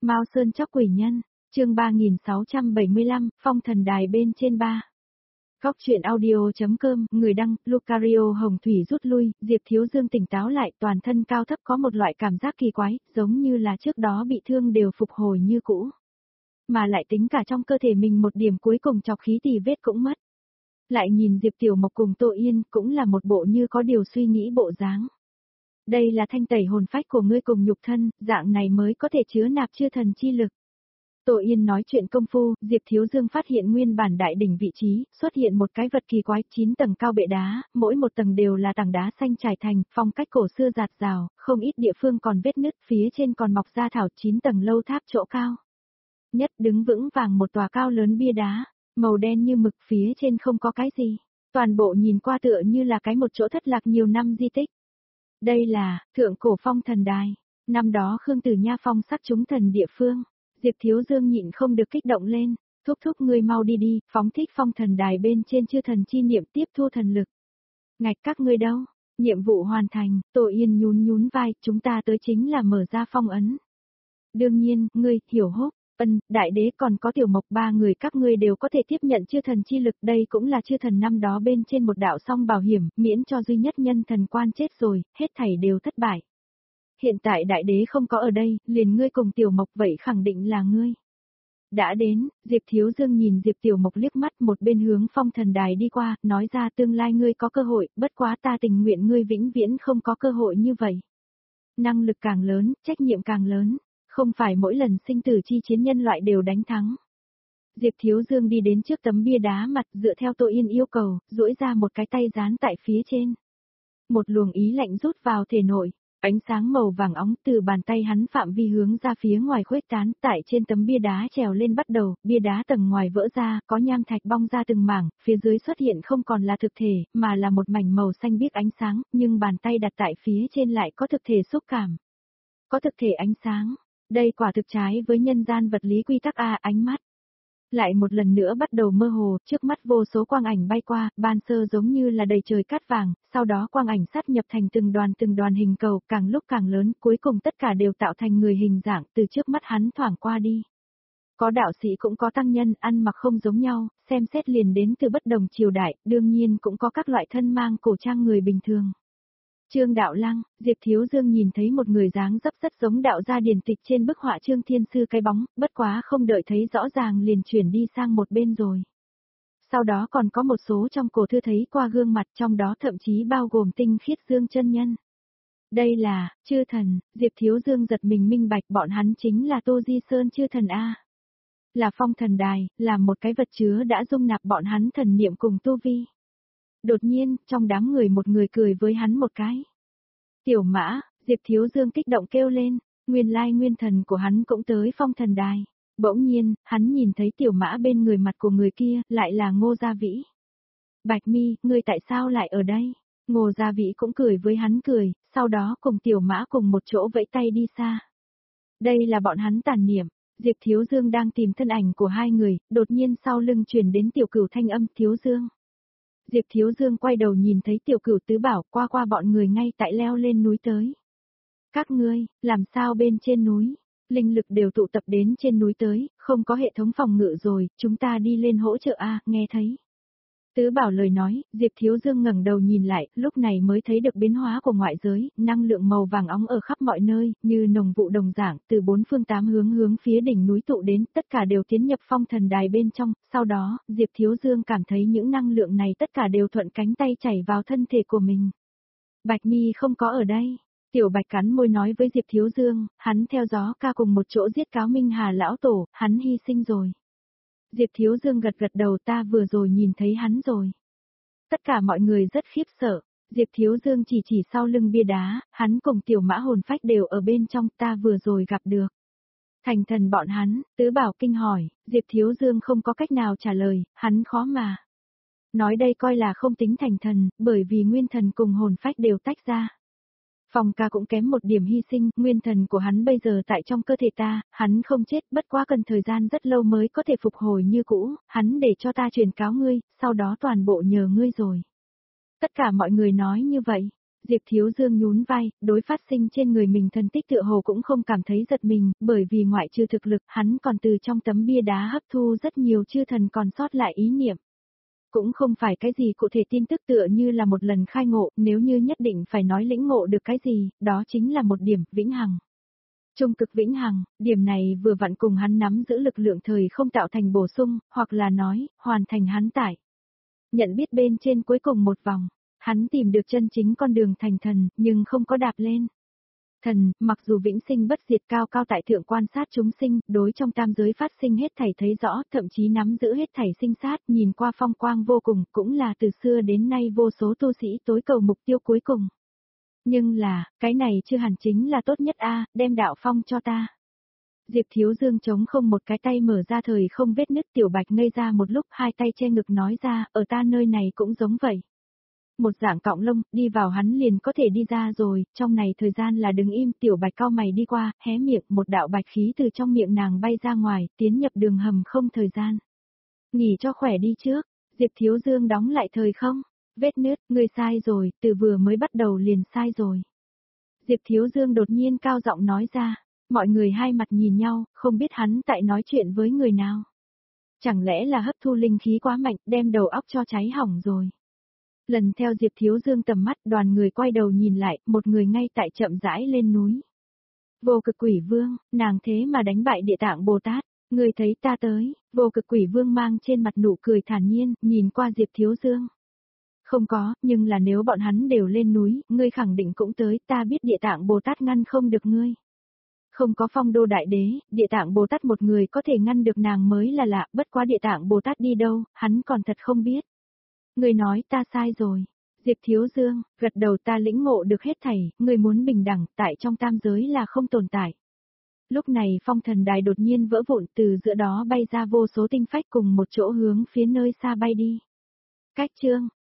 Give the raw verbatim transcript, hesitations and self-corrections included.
Mao Sơn chóc quỷ nhân, chương ba nghìn sáu trăm bảy mươi lăm, phong thần đài bên trên ba. Góc truyện audio.com, người đăng, Lucario Hồng Thủy rút lui, Diệp Thiếu Dương tỉnh táo lại, toàn thân cao thấp có một loại cảm giác kỳ quái, giống như là trước đó bị thương đều phục hồi như cũ. Mà lại tính cả trong cơ thể mình một điểm cuối cùng chọc khí tì vết cũng mất. Lại nhìn Diệp Tiểu Mộc cùng Tô Yên, cũng là một bộ như có điều suy nghĩ bộ dáng. Đây là thanh tẩy hồn phách của ngươi cùng nhục thân, dạng này mới có thể chứa nạp chư thần chi lực. Tô Yên nói chuyện công phu, Diệp Thiếu Dương phát hiện nguyên bản đại đỉnh vị trí, xuất hiện một cái vật kỳ quái, chín tầng cao bệ đá, mỗi một tầng đều là tảng đá xanh trải thành, phong cách cổ xưa rạt rào, không ít địa phương còn vết nứt, phía trên còn mọc ra thảo, chín tầng lâu tháp chỗ cao. Nhất đứng vững vàng một tòa cao lớn bia đá, màu đen như mực, phía trên không có cái gì. Toàn bộ nhìn qua tựa như là cái một chỗ thất lạc nhiều năm di tích. Đây là, thượng cổ phong thần đài. Năm đó Khương Tử Nha phong sắc chúng thần địa phương. Diệp Thiếu Dương nhịn không được kích động lên. Thúc thúc ngươi mau đi đi, phóng thích phong thần đài bên trên chư thần chi niệm tiếp thu thần lực. Ngạch các ngươi đâu? Nhiệm vụ hoàn thành, Tô Yên nhún nhún vai, chúng ta tới chính là mở ra phong ấn. Đương nhiên, ngươi, Hiểu Húc, Ân, Đại Đế còn có Tiểu Mộc, ba người các ngươi đều có thể tiếp nhận chư thần chi lực, đây cũng là chư thần năm đó bên trên một đạo song bảo hiểm, miễn cho duy nhất nhân thần quan chết rồi, hết thảy đều thất bại. Hiện tại Đại Đế không có ở đây, liền ngươi cùng Tiểu Mộc vậy khẳng định là ngươi. Đã đến, Diệp Thiếu Dương nhìn Diệp Tiểu Mộc liếc mắt, một bên hướng phong thần đài đi qua, nói ra tương lai ngươi có cơ hội, bất quá ta tình nguyện ngươi vĩnh viễn không có cơ hội như vậy. Năng lực càng lớn, trách nhiệm càng lớn. Không phải mỗi lần sinh tử chi chiến nhân loại đều đánh thắng. Diệp Thiếu Dương đi đến trước tấm bia đá mặt, dựa theo Tô Yên yêu cầu, duỗi ra một cái tay dán tại phía trên. Một luồng ý lạnh rút vào thể nội, ánh sáng màu vàng óng từ bàn tay hắn phạm vi hướng ra phía ngoài khuếch tán, tại trên tấm bia đá trèo lên bắt đầu, bia đá tầng ngoài vỡ ra, có nham thạch bong ra từng mảng, phía dưới xuất hiện không còn là thực thể, mà là một mảnh màu xanh biếc ánh sáng, nhưng bàn tay đặt tại phía trên lại có thực thể xúc cảm. Có thực thể ánh sáng. Đây quả thực trái với nhân gian vật lý quy tắc a, ánh mắt. Lại một lần nữa bắt đầu mơ hồ, trước mắt vô số quang ảnh bay qua, ban sơ giống như là đầy trời cát vàng, sau đó quang ảnh sát nhập thành từng đoàn từng đoàn hình cầu, càng lúc càng lớn, cuối cùng tất cả đều tạo thành người hình dạng, từ trước mắt hắn thoảng qua đi. Có đạo sĩ cũng có tăng nhân, ăn mặc không giống nhau, xem xét liền đến từ bất đồng triều đại, đương nhiên cũng có các loại thân mang cổ trang người bình thường. Trương Đạo Lăng, Diệp Thiếu Dương nhìn thấy một người dáng dấp rất giống đạo gia điển tịch trên bức họa Trương Thiên Sư cái bóng, bất quá không đợi thấy rõ ràng liền chuyển đi sang một bên rồi. Sau đó còn có một số trong cổ thư thấy qua gương mặt, trong đó thậm chí bao gồm Tinh Khiết Dương chân nhân. Đây là, chư thần, Diệp Thiếu Dương giật mình minh bạch bọn hắn chính là Tô Di Sơn chư thần A. Là phong thần đài, là một cái vật chứa đã dung nạp bọn hắn thần niệm cùng tu vi. Đột nhiên, trong đám người một người cười với hắn một cái. Tiểu Mã, Diệp Thiếu Dương kích động kêu lên, nguyên lai nguyên thần của hắn cũng tới phong thần đài. Bỗng nhiên, hắn nhìn thấy Tiểu Mã bên người mặt của người kia, lại là Ngô Gia Vĩ. Bạch Mi, ngươi tại sao lại ở đây? Ngô Gia Vĩ cũng cười với hắn cười, sau đó cùng Tiểu Mã cùng một chỗ vẫy tay đi xa. Đây là bọn hắn tàn niệm. Diệp Thiếu Dương đang tìm thân ảnh của hai người, đột nhiên sau lưng truyền đến Tiểu Cửu thanh âm, Thiếu Dương. Diệp Thiếu Dương quay đầu nhìn thấy Tiểu Cửu tứ bảo qua qua bọn người ngay tại leo lên núi tới. Các ngươi, làm sao bên trên núi? Linh lực đều tụ tập đến trên núi tới, không có hệ thống phòng ngự rồi, chúng ta đi lên hỗ trợ a, nghe thấy. Tứ bảo lời nói, Diệp Thiếu Dương ngẩng đầu nhìn lại, lúc này mới thấy được biến hóa của ngoại giới, năng lượng màu vàng óng ở khắp mọi nơi, như nồng vụ đồng dạng, từ bốn phương tám hướng hướng phía đỉnh núi tụ đến, tất cả đều tiến nhập phong thần đài bên trong, sau đó, Diệp Thiếu Dương cảm thấy những năng lượng này tất cả đều thuận cánh tay chảy vào thân thể của mình. Bạch Mi không có ở đây. Tiểu Bạch cắn môi nói với Diệp Thiếu Dương, hắn theo gió ca cùng một chỗ giết cáo Minh Hà lão tổ, hắn hy sinh rồi. Diệp Thiếu Dương gật gật đầu, ta vừa rồi nhìn thấy hắn rồi. Tất cả mọi người rất khiếp sợ, Diệp Thiếu Dương chỉ chỉ sau lưng bia đá, hắn cùng Tiểu Mã hồn phách đều ở bên trong, ta vừa rồi gặp được. Thành thần bọn hắn, Tứ Bảo kinh hỏi, Diệp Thiếu Dương không có cách nào trả lời, hắn khó mà. Nói đây coi là không tính thành thần, bởi vì nguyên thần cùng hồn phách đều tách ra. Phong ca cũng kém một điểm hy sinh, nguyên thần của hắn bây giờ tại trong cơ thể ta, hắn không chết, bất quá cần thời gian rất lâu mới có thể phục hồi như cũ, hắn để cho ta truyền cáo ngươi, sau đó toàn bộ nhờ ngươi rồi. Tất cả mọi người nói như vậy, Diệp Thiếu Dương nhún vai, đối phát sinh trên người mình thần tích tựa hồ cũng không cảm thấy giật mình, bởi vì ngoại trừ thực lực, hắn còn từ trong tấm bia đá hấp thu rất nhiều chư thần còn sót lại ý niệm. Cũng không phải cái gì cụ thể tin tức tựa như là một lần khai ngộ, nếu như nhất định phải nói lĩnh ngộ được cái gì, đó chính là một điểm, vĩnh hằng. Trung cực vĩnh hằng, điểm này vừa vặn cùng hắn nắm giữ lực lượng thời không tạo thành bổ sung, hoặc là nói, hoàn thành hắn tải. Nhận biết bên trên cuối cùng một vòng, hắn tìm được chân chính con đường thành thần, nhưng không có đạp lên. Thần, mặc dù vĩnh sinh bất diệt cao cao tại thượng quan sát chúng sinh, đối trong tam giới phát sinh hết thảy thấy rõ, thậm chí nắm giữ hết thảy sinh sát, nhìn qua phong quang vô cùng, cũng là từ xưa đến nay vô số tu sĩ tối cầu mục tiêu cuối cùng. Nhưng là, cái này chưa hẳn chính là tốt nhất a, đem đạo phong cho ta. Diệp Thiếu Dương chống không một cái tay mở ra thời không vết nứt, Tiểu Bạch ngây ra một lúc, hai tay che ngực nói ra, ở ta nơi này cũng giống vậy. Một dạng cọng lông, đi vào hắn liền có thể đi ra rồi, trong này thời gian là đứng im, Tiểu Bạch cau mày đi qua, hé miệng, một đạo bạch khí từ trong miệng nàng bay ra ngoài, tiến nhập đường hầm không thời gian. Nghỉ cho khỏe đi trước, Diệp Thiếu Dương đóng lại thời không, vết nứt, người sai rồi, từ vừa mới bắt đầu liền sai rồi. Diệp Thiếu Dương đột nhiên cao giọng nói ra, mọi người hai mặt nhìn nhau, không biết hắn tại nói chuyện với người nào. Chẳng lẽ là hấp thu linh khí quá mạnh, đem đầu óc cho cháy hỏng rồi. Lần theo Diệp Thiếu Dương tầm mắt, đoàn người quay đầu nhìn lại, một người ngay tại chậm rãi lên núi. Vô Cực Quỷ Vương, nàng thế mà đánh bại Địa Tạng Bồ Tát, người thấy ta tới, Vô Cực Quỷ Vương mang trên mặt nụ cười thản nhiên, nhìn qua Diệp Thiếu Dương. Không có, nhưng là nếu bọn hắn đều lên núi, ngươi khẳng định cũng tới, ta biết Địa Tạng Bồ Tát ngăn không được ngươi. Không có Phong Đô Đại Đế, Địa Tạng Bồ Tát một người có thể ngăn được nàng mới là lạ, bất quá Địa Tạng Bồ Tát đi đâu, hắn còn thật không biết. Người nói ta sai rồi. Diệp Thiếu Dương, gật đầu, ta lĩnh ngộ được hết thảy, người muốn bình đẳng, tại trong tam giới là không tồn tại. Lúc này phong thần đài đột nhiên vỡ vụn, từ giữa đó bay ra vô số tinh phách cùng một chỗ hướng phía nơi xa bay đi. Cách chương,